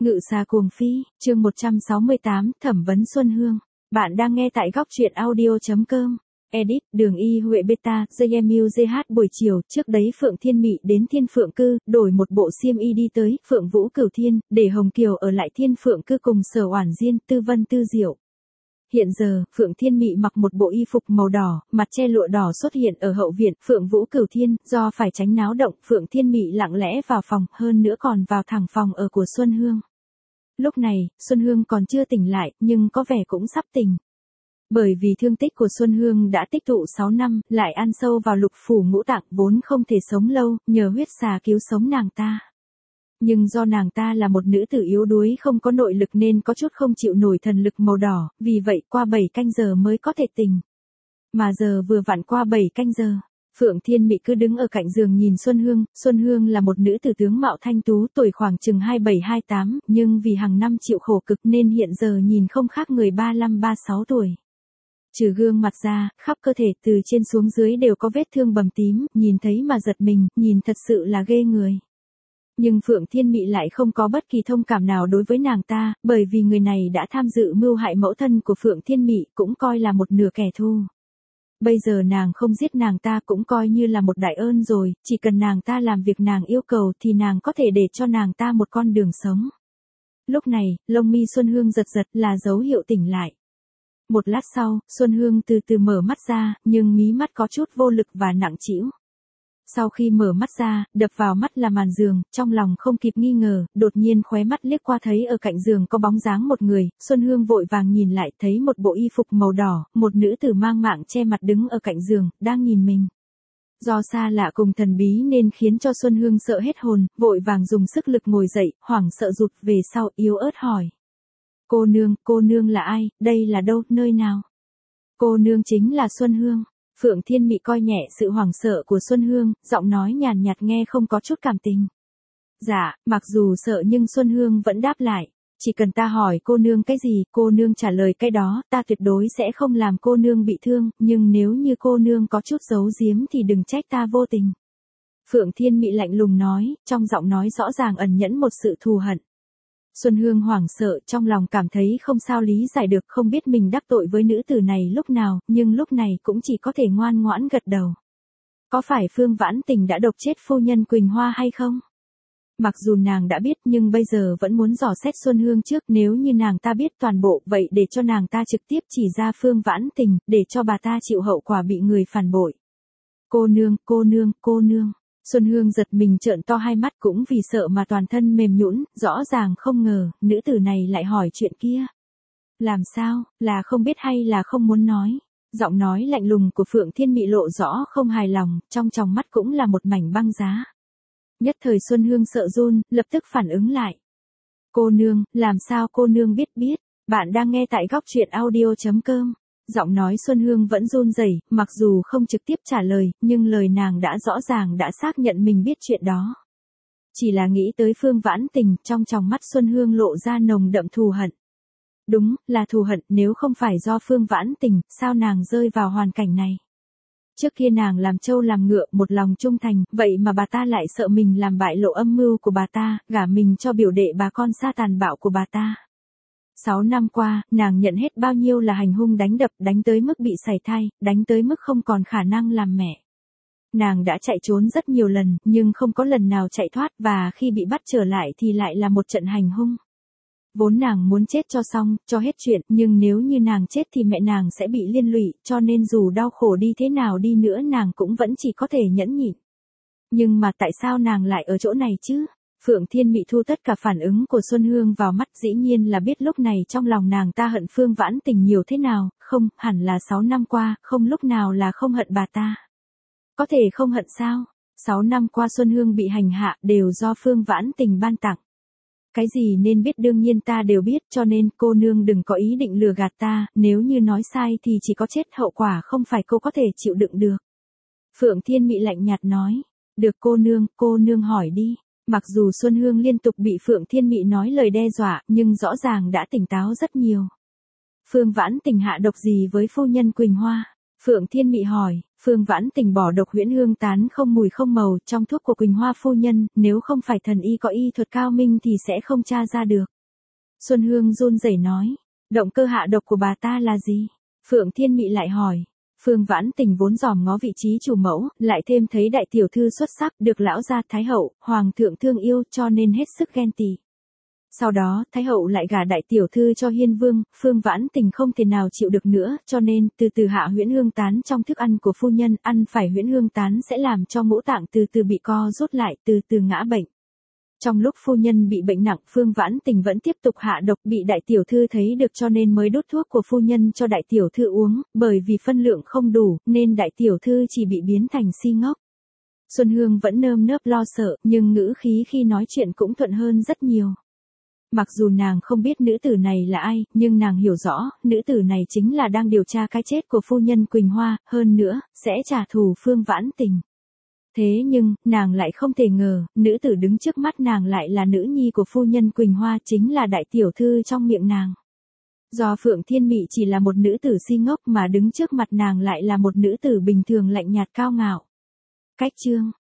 Ngự xà cuồng phi, chương 168, thẩm vấn Xuân Hương. Bạn đang nghe tại góc truyện audio.com. Edit, Đường Y Huệ Beta, JMUGH buổi chiều, trước đấy Phượng Thiên Mị đến Thiên Phượng Cư, đổi một bộ xiêm y đi tới, Phượng Vũ Cửu Thiên, để Hồng Kiều ở lại Thiên Phượng Cư cùng Sở Oản Diên, Tư Vân Tư Diệu. Hiện giờ, Phượng Thiên Mị mặc một bộ y phục màu đỏ, mặt che lụa đỏ xuất hiện ở hậu viện, Phượng Vũ Cửu Thiên, do phải tránh náo động, Phượng Thiên Mị lặng lẽ vào phòng, hơn nữa còn vào thẳng phòng ở của Xuân Hương. Lúc này, Xuân Hương còn chưa tỉnh lại, nhưng có vẻ cũng sắp tỉnh. Bởi vì thương tích của Xuân Hương đã tích tụ 6 năm, lại ăn sâu vào lục phủ ngũ tạng, vốn không thể sống lâu, nhờ huyết xà cứu sống nàng ta. Nhưng do nàng ta là một nữ tử yếu đuối không có nội lực nên có chút không chịu nổi thần lực màu đỏ, vì vậy qua 7 canh giờ mới có thể tỉnh. Mà giờ vừa vặn qua 7 canh giờ. Phượng Thiên Mị cứ đứng ở cạnh giường nhìn Xuân Hương là một nữ tử tướng mạo thanh tú, tuổi khoảng chừng 27-28, nhưng vì hàng năm chịu khổ cực nên hiện giờ nhìn không khác người 35-36 tuổi. Trừ gương mặt ra, khắp cơ thể từ trên xuống dưới đều có vết thương bầm tím, nhìn thấy mà giật mình, nhìn thật sự là ghê người. Nhưng Phượng Thiên Mị lại không có bất kỳ thông cảm nào đối với nàng ta, bởi vì người này đã tham dự mưu hại mẫu thân của Phượng Thiên Mị, cũng coi là một nửa kẻ thù. Bây giờ nàng không giết nàng ta cũng coi như là một đại ơn rồi, chỉ cần nàng ta làm việc nàng yêu cầu thì nàng có thể để cho nàng ta một con đường sống. Lúc này, lông mi Xuân Hương giật giật là dấu hiệu tỉnh lại. Một lát sau, Xuân Hương từ từ mở mắt ra, nhưng mí mắt có chút vô lực và nặng trĩu. Sau khi mở mắt ra, đập vào mắt là màn giường, trong lòng không kịp nghi ngờ, đột nhiên khóe mắt liếc qua thấy ở cạnh giường có bóng dáng một người, Xuân Hương vội vàng nhìn lại thấy một bộ y phục màu đỏ, một nữ tử mang mạng che mặt đứng ở cạnh giường, đang nhìn mình. Do xa lạ cùng thần bí nên khiến cho Xuân Hương sợ hết hồn, vội vàng dùng sức lực ngồi dậy, hoảng sợ rụt về sau, yếu ớt hỏi. Cô nương là ai, đây là đâu, nơi nào? Cô nương chính là Xuân Hương. Phượng Thiên Mị coi nhẹ sự hoảng sợ của Xuân Hương, giọng nói nhàn nhạt nghe không có chút cảm tình. Dạ, mặc dù sợ nhưng Xuân Hương vẫn đáp lại. Chỉ cần ta hỏi cô nương cái gì, cô nương trả lời cái đó, ta tuyệt đối sẽ không làm cô nương bị thương, nhưng nếu như cô nương có chút giấu giếm thì đừng trách ta vô tình. Phượng Thiên Mị lạnh lùng nói, trong giọng nói rõ ràng ẩn nhẫn một sự thù hận. Xuân Hương hoảng sợ, trong lòng cảm thấy không sao lý giải được, không biết mình đắc tội với nữ tử này lúc nào, nhưng lúc này cũng chỉ có thể ngoan ngoãn gật đầu. Có phải Phương Vãn Tình đã độc chết phu nhân Quỳnh Hoa hay không? Mặc dù nàng đã biết nhưng bây giờ vẫn muốn dò xét Xuân Hương trước, nếu như nàng ta biết toàn bộ vậy để cho nàng ta trực tiếp chỉ ra Phương Vãn Tình, để cho bà ta chịu hậu quả bị người phản bội. Cô nương. Xuân Hương giật mình trợn to hai mắt cũng vì sợ mà toàn thân mềm nhũn, rõ ràng không ngờ, nữ tử này lại hỏi chuyện kia. Làm sao, là không biết hay là không muốn nói? Giọng nói lạnh lùng của Phượng Thiên Mị lộ rõ không hài lòng, trong tròng mắt cũng là một mảnh băng giá. Nhất thời Xuân Hương sợ run, lập tức phản ứng lại. Cô nương, làm sao cô nương biết? Bạn đang nghe tại góc truyện audio.com. Giọng nói Xuân Hương vẫn run rẩy, mặc dù không trực tiếp trả lời, nhưng lời nàng đã rõ ràng đã xác nhận mình biết chuyện đó. Chỉ là nghĩ tới Phương Vãn Tình, trong tròng mắt Xuân Hương lộ ra nồng đậm thù hận. Đúng, là thù hận, nếu không phải do Phương Vãn Tình, sao nàng rơi vào hoàn cảnh này? Trước kia nàng làm trâu làm ngựa, một lòng trung thành, vậy mà bà ta lại sợ mình làm bại lộ âm mưu của bà ta, gả mình cho biểu đệ bà con sa tàn bạo của bà ta. 6 năm qua, nàng nhận hết bao nhiêu là hành hung đánh đập, đánh tới mức bị sảy thai, đánh tới mức không còn khả năng làm mẹ. Nàng đã chạy trốn rất nhiều lần, nhưng không có lần nào chạy thoát, và khi bị bắt trở lại thì lại là một trận hành hung. Vốn nàng muốn chết cho xong, cho hết chuyện, nhưng nếu như nàng chết thì mẹ nàng sẽ bị liên lụy, cho nên dù đau khổ đi thế nào đi nữa nàng cũng vẫn chỉ có thể nhẫn nhịn. Nhưng mà tại sao nàng lại ở chỗ này chứ? Phượng Thiên Mị thu tất cả phản ứng của Xuân Hương vào mắt, dĩ nhiên là biết lúc này trong lòng nàng ta hận Phương Vãn Tình nhiều thế nào, không, hẳn là 6 năm qua, không lúc nào là không hận bà ta. Có thể không hận sao? 6 năm qua Xuân Hương bị hành hạ đều do Phương Vãn Tình ban tặng. Cái gì nên biết đương nhiên ta đều biết, cho nên cô nương đừng có ý định lừa gạt ta, nếu như nói sai thì chỉ có chết, hậu quả không phải cô có thể chịu đựng được. Phượng Thiên Mị lạnh nhạt nói, được cô nương hỏi đi. Mặc dù Xuân Hương liên tục bị Phượng Thiên Mị nói lời đe dọa, nhưng rõ ràng đã tỉnh táo rất nhiều. Phương Vãn Tình hạ độc gì với phu nhân Quỳnh Hoa? Phượng Thiên Mị hỏi, Phương Vãn Tình bỏ độc huyễn hương tán không mùi không màu trong thuốc của Quỳnh Hoa phu nhân, nếu không phải thần y có y thuật cao minh thì sẽ không tra ra được. Xuân Hương run rẩy nói, động cơ hạ độc của bà ta là gì? Phượng Thiên Mị lại hỏi. Phương Vãn Tình vốn dòm ngó vị trí chủ mẫu, lại thêm thấy đại tiểu thư xuất sắc, được lão gia thái hậu, hoàng thượng thương yêu cho nên hết sức ghen tị. Sau đó, thái hậu lại gả đại tiểu thư cho Hiên Vương, Phương Vãn Tình không thể nào chịu được nữa, cho nên từ từ hạ huyễn hương tán trong thức ăn của phu nhân, ăn phải huyễn hương tán sẽ làm cho ngũ tạng từ từ bị co rút lại, từ từ ngã bệnh. Trong lúc phu nhân bị bệnh nặng, Phương Vãn Tình vẫn tiếp tục hạ độc, bị đại tiểu thư thấy được cho nên mới đút thuốc của phu nhân cho đại tiểu thư uống, bởi vì phân lượng không đủ, nên đại tiểu thư chỉ bị biến thành si ngốc. Xuân Hương vẫn nơm nớp lo sợ, nhưng ngữ khí khi nói chuyện cũng thuận hơn rất nhiều. Mặc dù nàng không biết nữ tử này là ai, nhưng nàng hiểu rõ, nữ tử này chính là đang điều tra cái chết của phu nhân Quỳnh Hoa, hơn nữa, sẽ trả thù Phương Vãn Tình. Thế nhưng, nàng lại không thể ngờ, nữ tử đứng trước mắt nàng lại là nữ nhi của phu nhân Quỳnh Hoa, chính là đại tiểu thư trong miệng nàng. Do Phượng Thiên Mị chỉ là một nữ tử si ngốc mà đứng trước mặt nàng lại là một nữ tử bình thường lạnh nhạt cao ngạo. Cách chương